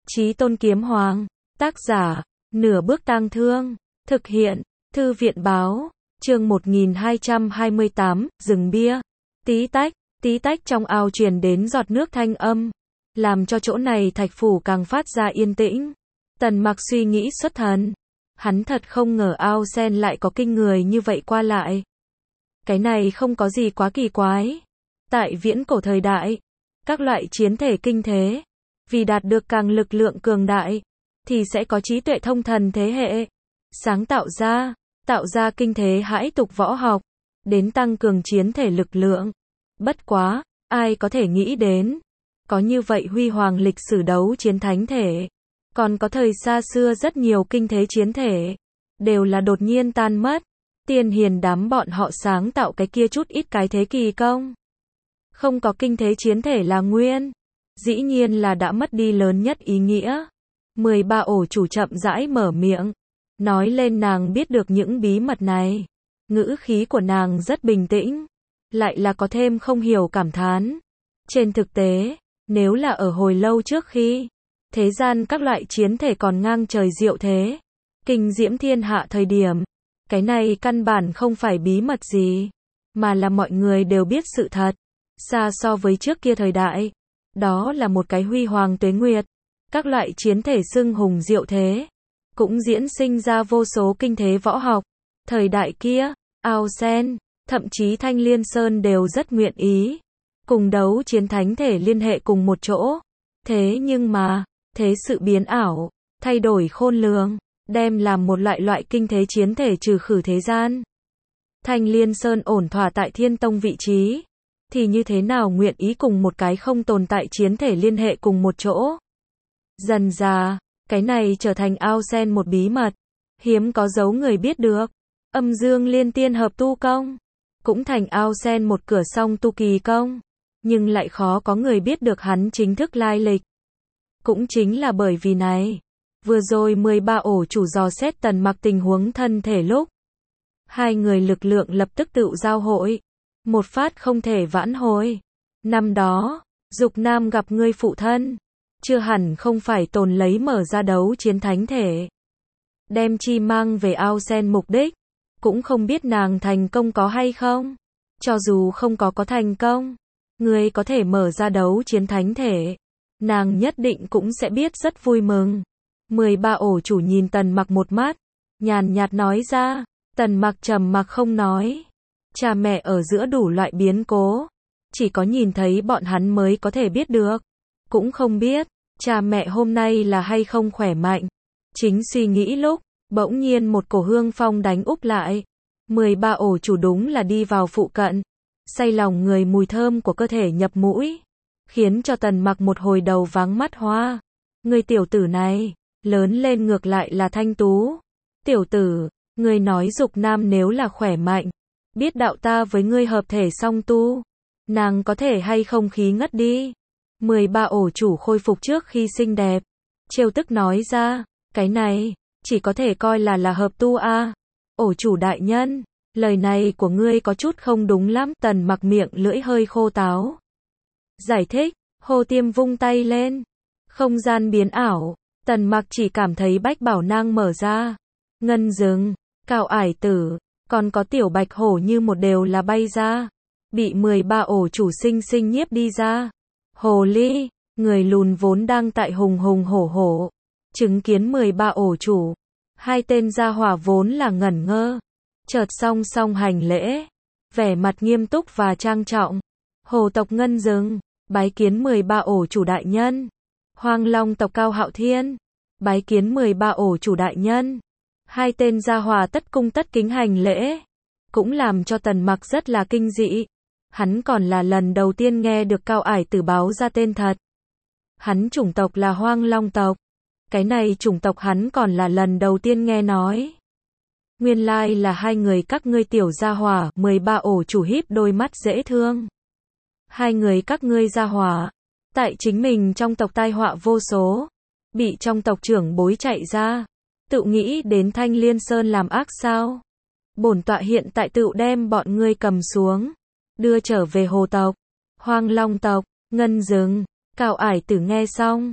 Chí Tôn Kiếm Hoàng. Tác giả, Nửa Bước Tang Thương. Thực hiện, Thư viện Báo. Chương 1228, rừng bia. Tí tách trong ao truyền đến giọt nước thanh âm, làm cho chỗ này thạch phủ càng phát ra yên tĩnh. Tần Mặc suy nghĩ xuất thần. Hắn thật không ngờ ao sen lại có kinh người như vậy qua lại. Cái này không có gì quá kỳ quái. Tại viễn cổ thời đại, các loại chiến thể kinh thế, vì đạt được càng lực lượng cường đại, thì sẽ có trí tuệ thông thần thế hệ, sáng tạo ra kinh thế hãi tục võ học, đến tăng cường chiến thể lực lượng. Bất quá, ai có thể nghĩ đến, có như vậy huy hoàng lịch sử đấu chiến thánh thể, còn có thời xa xưa rất nhiều kinh thế chiến thể, đều là đột nhiên tan mất. Tiên hiền đám bọn họ sáng tạo cái kia chút ít cái thế kỳ công, không có kinh thế chiến thể là nguyên, dĩ nhiên là đã mất đi lớn nhất ý nghĩa. 13 ổ chủ chậm rãi mở miệng, nói lên nàng biết được những bí mật này. Ngữ khí của nàng rất bình tĩnh, lại là có thêm không hiểu cảm thán. Trên thực tế, nếu là ở hồi lâu trước khi thế gian các loại chiến thể còn ngang trời diệu thế, kinh diễm thiên hạ thời điểm, cái này căn bản không phải bí mật gì, mà là mọi người đều biết sự thật. Xa so với trước kia thời đại, đó là một cái huy hoàng tuế nguyệt, các loại chiến thể xưng hùng diệu thế, cũng diễn sinh ra vô số kinh thế võ học. Thời đại kia, ao sen, thậm chí Thanh Liên Sơn đều rất nguyện ý cùng đấu chiến thánh thể liên hệ cùng một chỗ. Thế nhưng mà, thế sự biến ảo, thay đổi khôn lường, đem làm một loại kinh thế chiến thể trừ khử thế gian. Thanh Liên Sơn ổn thỏa tại Thiên Tông vị trí, thì như thế nào nguyện ý cùng một cái không tồn tại chiến thể liên hệ cùng một chỗ. Dần dà, cái này trở thành ao sen một bí mật, hiếm có dấu người biết được. Âm Dương Liên Tiên hợp tu công, cũng thành ao sen một cửa song tu kỳ công, nhưng lại khó có người biết được hắn chính thức lai lịch. Cũng chính là bởi vì này, vừa rồi 13 ổ chủ dò xét Tần Mặc tình huống thân thể lúc, hai người lực lượng lập tức tự giao hội, một phát không thể vãn hồi. Năm đó, Dục Nam gặp ngươi phụ thân, chưa hẳn không phải tồn lấy mở ra đấu chiến thánh thể, đem chi mang về ao sen mục đích, cũng không biết nàng thành công có hay không. Cho dù không có thành công, ngươi có thể mở ra đấu chiến thánh thể, nàng nhất định cũng sẽ biết rất vui mừng. 13 ổ chủ nhìn Tần Mặc một mắt, nhàn nhạt nói ra. Tần Mặc trầm mặc không nói. Cha mẹ ở giữa đủ loại biến cố, chỉ có nhìn thấy bọn hắn mới có thể biết được. Cũng không biết, cha mẹ hôm nay là hay không khỏe mạnh. Chính suy nghĩ lúc, bỗng nhiên một cổ hương phong đánh úp lại. 13 ổ chủ đúng là đi vào phụ cận, say lòng người mùi thơm của cơ thể nhập mũi, khiến cho Tần Mặc một hồi đầu váng mắt hoa. Người tiểu tử này, lớn lên ngược lại là thanh tú. Tiểu tử, ngươi nói Dục Nam nếu là khỏe mạnh, biết đạo ta với ngươi hợp thể song tu, nàng có thể hay không khí ngất đi. 13 ổ chủ khôi phục trước khi xinh đẹp, trêu tức nói ra, cái này, chỉ có thể coi là hợp tu a. Ổ chủ đại nhân, lời này của ngươi có chút không đúng lắm. Tần Mặc miệng lưỡi hơi khô táo, giải thích. Hồ Tiêm vung tay lên, không gian biến ảo, Tần Mặc chỉ cảm thấy bách bảo nang mở ra, ngân rừng, Cao Ải Tử, còn có Tiểu Bạch Hổ như một đều là bay ra, bị 13 ổ chủ sinh sinh nhiếp đi ra. Hồ Ly, người lùn vốn đang tại hùng hùng hổ hổ, chứng kiến 13 ổ chủ, hai tên gia hỏa vốn là ngẩn ngơ, chợt song song hành lễ, vẻ mặt nghiêm túc và trang trọng. Hồ tộc ngân rừng, bái kiến 13 ổ chủ đại nhân. Hoang Long tộc Cao Hạo Thiên, bái kiến 13 ổ chủ đại nhân. Hai tên gia hỏa tất cung tất kính hành lễ, cũng làm cho Tần Mặc rất là kinh dị. Hắn còn là lần đầu tiên nghe được Cao Ải Tử báo ra tên thật. Hắn chủng tộc là Hoang Long tộc, cái này chủng tộc hắn còn là lần đầu tiên nghe nói. Nguyên lai là hai người các ngươi tiểu gia hỏa. 13 ổ chủ híp đôi mắt dễ thương. Hai người các ngươi gia hỏa, tại chính mình trong tộc tai họa vô số, bị trong tộc trưởng bối chạy ra, tự nghĩ đến Thanh Liên Sơn làm ác sao? Bổn tọa hiện tại tự đem bọn ngươi cầm xuống, đưa trở về Hồ tộc, Hoang Long tộc, Ngân rừng. Cao Ải Tử nghe xong,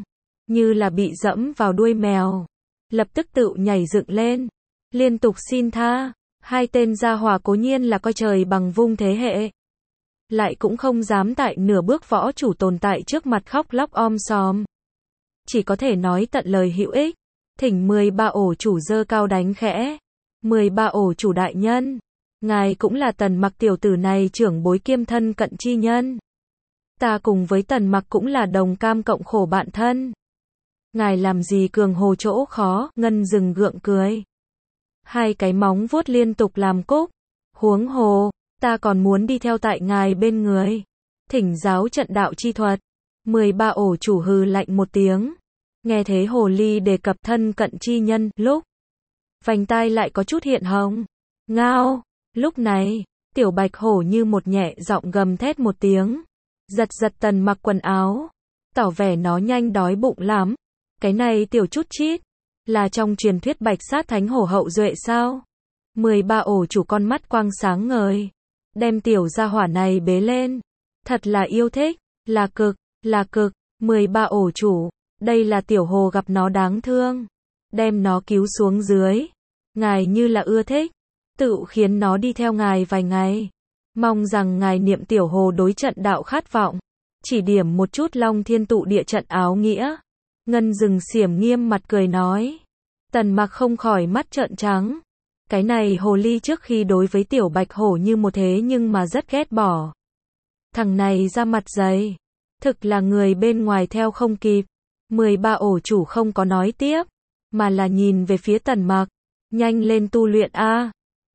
như là bị dẫm vào đuôi mèo. Lập tức tự nhảy dựng lên, liên tục xin tha. Hai tên gia hỏa cố nhiên là coi trời bằng vung thế hệ. Lại cũng không dám tại nửa bước võ chủ tồn tại trước mặt khóc lóc om sòm. Chỉ có thể nói tận lời hữu ích. Thỉnh 13 ổ chủ giơ cao đánh khẽ. 13 ổ chủ đại nhân. Ngài cũng là Tần Mặc tiểu tử này trưởng bối kiêm thân cận chi nhân. Ta cùng với Tần Mặc cũng là đồng cam cộng khổ bạn thân. Ngài làm gì cường hồ chỗ khó, Ngân dừng gượng cười. Hai cái móng vuốt liên tục làm cúc. Huống hồ, ta còn muốn đi theo tại ngài bên người. Thỉnh giáo trận đạo chi thuật. 13 ổ chủ hừ lạnh một tiếng. Nghe thế hồ ly đề cập thân cận chi nhân, lúc vành tai lại có chút hiện hồng. Ngao, lúc này, tiểu bạch hổ như một nhẹ giọng gầm thét một tiếng. Giật giật Tần Mặc quần áo. Tỏ vẻ nó nhanh đói bụng lắm. Cái này tiểu chút chít. Là trong truyền thuyết bạch sát thánh hổ hậu duệ sao? 13 ổ chủ con mắt quang sáng ngời. Đem tiểu gia hỏa này bế lên. Thật là yêu thích. Là cực, là cực. 13 ổ chủ. Đây là tiểu hồ gặp nó đáng thương. Đem nó cứu xuống dưới. Ngài như là ưa thích. Tự khiến nó đi theo ngài vài ngày. Mong rằng ngài niệm tiểu hồ đối trận đạo khát vọng. Chỉ điểm một chút Long Thiên tụ địa trận áo nghĩa. Ngân dừng xiểm nghiêm mặt cười nói. Tần Mặc không khỏi mắt trợn trắng. Cái này hồ ly trước khi đối với tiểu bạch hổ như một thế nhưng mà rất ghét bỏ. Thằng này ra mặt dày. Thực là người bên ngoài theo không kịp. 13 ổ chủ không có nói tiếp. Mà là nhìn về phía Tần Mặc. Nhanh lên tu luyện a.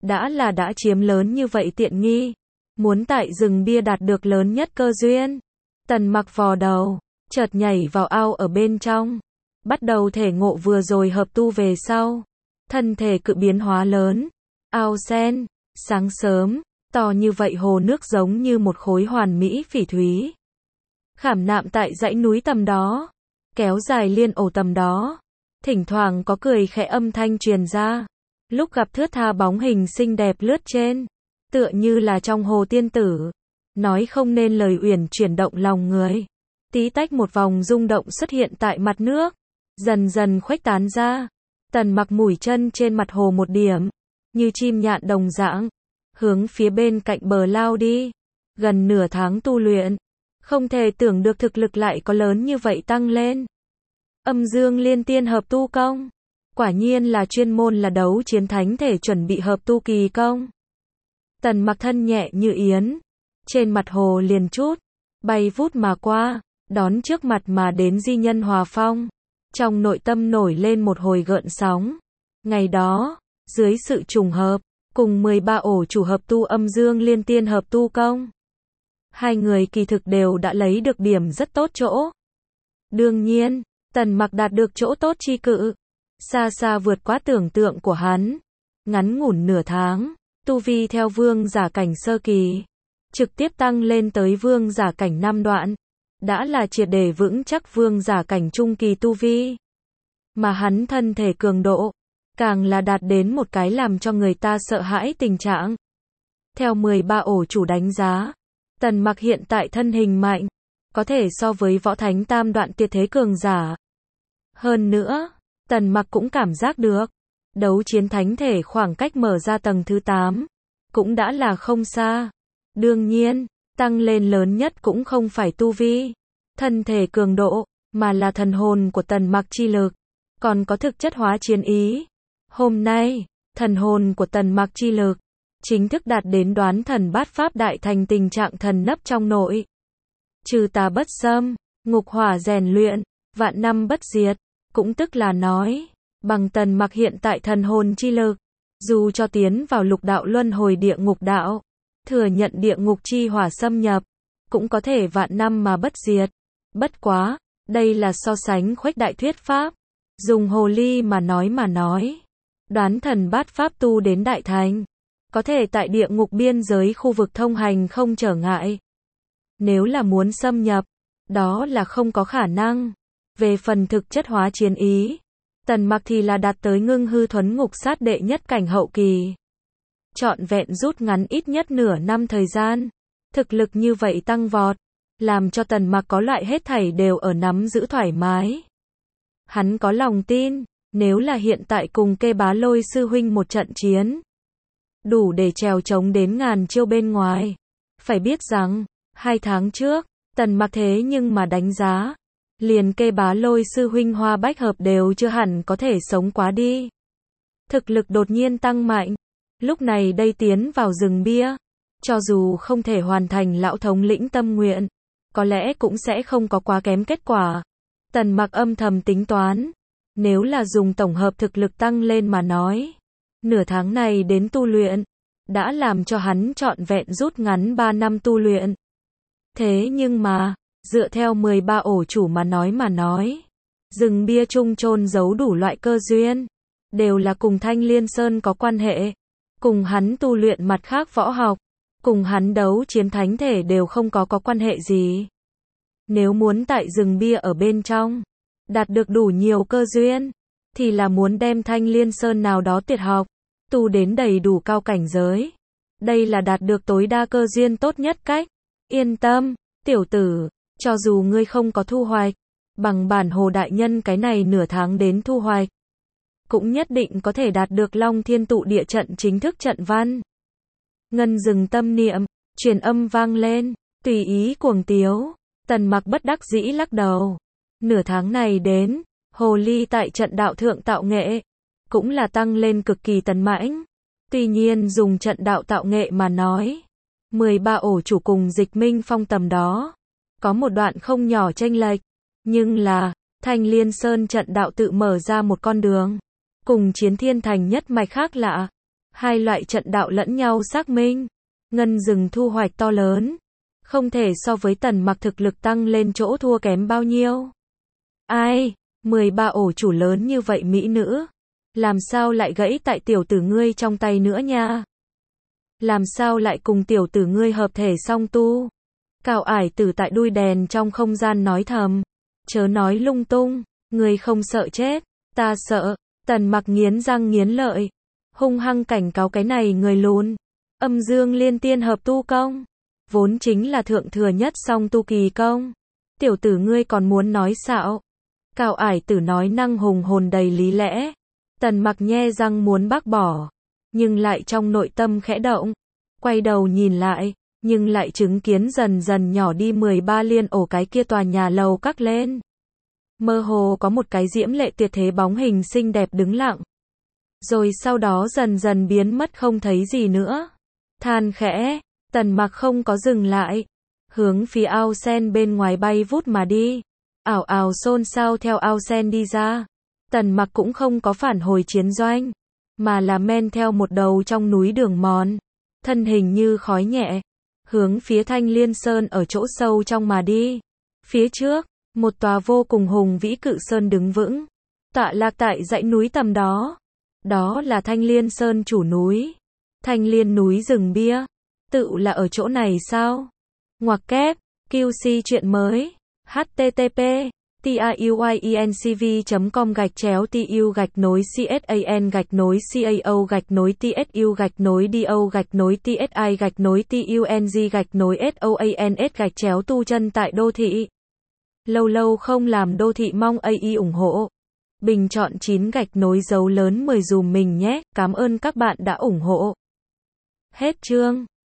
Đã chiếm lớn như vậy tiện nghi. Muốn tại rừng bia đạt được lớn nhất cơ duyên. Tần Mặc vò đầu. Chợt nhảy vào ao ở bên trong. Bắt đầu thể ngộ vừa rồi hợp tu về sau. Thân thể cự biến hóa lớn. Ao sen. Sáng sớm. To như vậy hồ nước giống như một khối hoàn mỹ phỉ thúy. Khảm nạm tại dãy núi tầm đó. Kéo dài liên ổ tầm đó. Thỉnh thoảng có cười khẽ âm thanh truyền ra. Lúc gặp thướt tha bóng hình xinh đẹp lướt trên. Tựa như là trong hồ tiên tử. Nói không nên lời uyển chuyển động lòng người. Tí tách một vòng rung động xuất hiện tại mặt nước. Dần dần khuếch tán ra. Tần Mặc mũi chân trên mặt hồ một điểm. Như chim nhạn đồng dạng. Hướng phía bên cạnh bờ lao đi. Gần nửa tháng tu luyện. Không thể tưởng được thực lực lại có lớn như vậy tăng lên. Âm dương liên tiên hợp tu công. Quả nhiên là chuyên môn là đấu chiến thánh thể chuẩn bị hợp tu kỳ công. Tần Mặc thân nhẹ như yến. Trên mặt hồ liền chút. Bay vút mà qua. Đón trước mặt mà đến di nhân Hòa Phong. Trong nội tâm nổi lên một hồi gợn sóng. Ngày đó, dưới sự trùng hợp, cùng 13 ổ chủ hợp tu âm dương liên tiên hợp tu công. Hai người kỳ thực đều đã lấy được điểm rất tốt chỗ. Đương nhiên, Tần Mặc đạt được chỗ tốt chi cự. Xa xa vượt quá tưởng tượng của hắn. Ngắn ngủn nửa tháng, tu vi theo vương giả cảnh sơ kỳ. Trực tiếp tăng lên tới vương giả cảnh 5 đoạn. Đã là triệt để vững chắc vương giả cảnh trung kỳ tu vi. Mà hắn thân thể cường độ, càng là đạt đến một cái làm cho người ta sợ hãi tình trạng. Theo 13 ổ chủ đánh giá, Tần Mặc hiện tại thân hình mạnh, có thể so với võ thánh tam đoạn tuyệt thế cường giả. Hơn nữa, Tần Mặc cũng cảm giác được, đấu chiến thánh thể khoảng cách mở ra tầng thứ 8, cũng đã là không xa. Đương nhiên, tăng lên lớn nhất cũng không phải tu vi, thân thể cường độ, mà là thần hồn của Tần Mặc chi lực, còn có thực chất hóa chiến ý. Hôm nay, thần hồn của Tần Mặc chi lực chính thức đạt đến đoán thần bát pháp đại thành tình trạng thần nấp trong nội. Trừ tà bất xâm, ngục hỏa rèn luyện, vạn năm bất diệt, cũng tức là nói, bằng Tần Mặc hiện tại thần hồn chi lực, dù cho tiến vào lục đạo luân hồi địa ngục đạo, thừa nhận địa ngục chi hỏa xâm nhập, cũng có thể vạn năm mà bất diệt. Bất quá, đây là so sánh khuếch đại thuyết pháp. Dùng hồ ly mà nói. Đoán thần bát pháp tu đến đại thành. Có thể tại địa ngục biên giới khu vực thông hành không trở ngại. Nếu là muốn xâm nhập, đó là không có khả năng. Về phần thực chất hóa chiến ý, Tần Mặc thì là đạt tới ngưng hư thuấn ngục sát đệ nhất cảnh hậu kỳ. Trọn vẹn rút ngắn ít nhất nửa năm thời gian. Thực lực như vậy tăng vọt, làm cho Tần Mặc có loại hết thảy đều ở nắm giữ thoải mái. Hắn có lòng tin, nếu là hiện tại cùng Kê Bá Lôi sư huynh một trận chiến, đủ để trèo trống đến ngàn chiêu bên ngoài. Phải biết rằng, 2 tháng trước, Tần Mặc thế nhưng mà đánh giá, liền Kê Bá Lôi sư huynh Hoa Bách Hợp đều chưa hẳn có thể sống quá đi. Thực lực đột nhiên tăng mạnh, lúc này đây tiến vào rừng bia, cho dù không thể hoàn thành lão thống lĩnh tâm nguyện, có lẽ cũng sẽ không có quá kém kết quả. Tần Mặc âm thầm tính toán, nếu là dùng tổng hợp thực lực tăng lên mà nói, nửa tháng này đến tu luyện, đã làm cho hắn trọn vẹn rút ngắn 3 năm tu luyện. Thế nhưng mà, dựa theo 13 ổ chủ mà nói, rừng bia chung chôn giấu đủ loại cơ duyên, đều là cùng Thanh Liên Sơn có quan hệ, cùng hắn tu luyện mặt khác võ học, cùng hắn đấu chiến thánh thể đều không có quan hệ gì. Nếu muốn tại rừng bia ở bên trong, đạt được đủ nhiều cơ duyên, thì là muốn đem Thanh Liên Sơn nào đó tuyệt học, tu đến đầy đủ cao cảnh giới. Đây là đạt được tối đa cơ duyên tốt nhất cách. Yên tâm, tiểu tử, cho dù ngươi không có thu hoạch, bằng bản Hồ đại nhân cái này nửa tháng đến thu hoạch, cũng nhất định có thể đạt được Long Thiên Tụ Địa trận chính thức trận văn. Ngân dừng tâm niệm, truyền âm vang lên, tùy ý cuồng tiếu. Tần Mặc bất đắc dĩ lắc đầu. Nửa tháng này đến, Hồ Ly tại trận đạo thượng tạo nghệ, cũng là tăng lên cực kỳ tấn mãnh. Tuy nhiên dùng trận đạo tạo nghệ mà nói, 13 ổ chủ cùng Dịch Minh Phong tầm đó, có một đoạn không nhỏ chênh lệch, nhưng là, Thanh Liên Sơn trận đạo tự mở ra một con đường, cùng Chiến Thiên Thành nhất mạch khác lạ, hai loại trận đạo lẫn nhau xác minh, ngân rừng thu hoạch to lớn, không thể so với Tần Mặc thực lực tăng lên chỗ thua kém bao nhiêu. Ai, 13 ổ chủ lớn như vậy mỹ nữ, làm sao lại gãy tại tiểu tử ngươi trong tay nữa nha? Làm sao lại cùng tiểu tử ngươi hợp thể song tu? Cào Ải Tử tại đuôi đèn trong không gian nói thầm, chớ nói lung tung, ngươi không sợ chết, ta sợ. Tần Mặc nghiến răng nghiến lợi, hung hăng cảnh cáo cái này người lùn. Âm Dương Liên Tiên hợp tu công, vốn chính là thượng thừa nhất song tu kỳ công. Tiểu tử ngươi còn muốn nói xạo? Cào Ải Tử nói năng hùng hồn đầy lý lẽ. Tần Mặc nhe răng muốn bác bỏ, nhưng lại trong nội tâm khẽ động, quay đầu nhìn lại, nhưng lại chứng kiến dần dần nhỏ đi 13 liên ổ cái kia tòa nhà lầu các lên. Mơ hồ có một cái diễm lệ tuyệt thế bóng hình xinh đẹp đứng lặng, rồi sau đó dần dần biến mất không thấy gì nữa. Than khẽ, Tần Mặc không có dừng lại, hướng phía ao sen bên ngoài bay vút mà đi. Ảo ảo xôn xao theo ao sen đi ra. Tần Mặc cũng không có phản hồi chiến doanh, mà là men theo một đầu trong núi đường mòn, thân hình như khói nhẹ, hướng phía Thanh Liên Sơn ở chỗ sâu trong mà đi. Phía trước, một tòa vô cùng hùng vĩ cự sơn đứng vững, tọa lạc tại dãy núi tầm đó. Đó là Thanh Liên Sơn chủ núi, Thanh Liên núi rừng bia, tự là ở chỗ này sao? Ngoặc kép, QC chuyện mới, http tu chân tại đô thị. Lâu lâu không làm đô thị mong AI ủng hộ. Bình chọn 9 gạch nối dấu lớn 10 dùm mình nhé. Cảm ơn các bạn đã ủng hộ. Hết chương.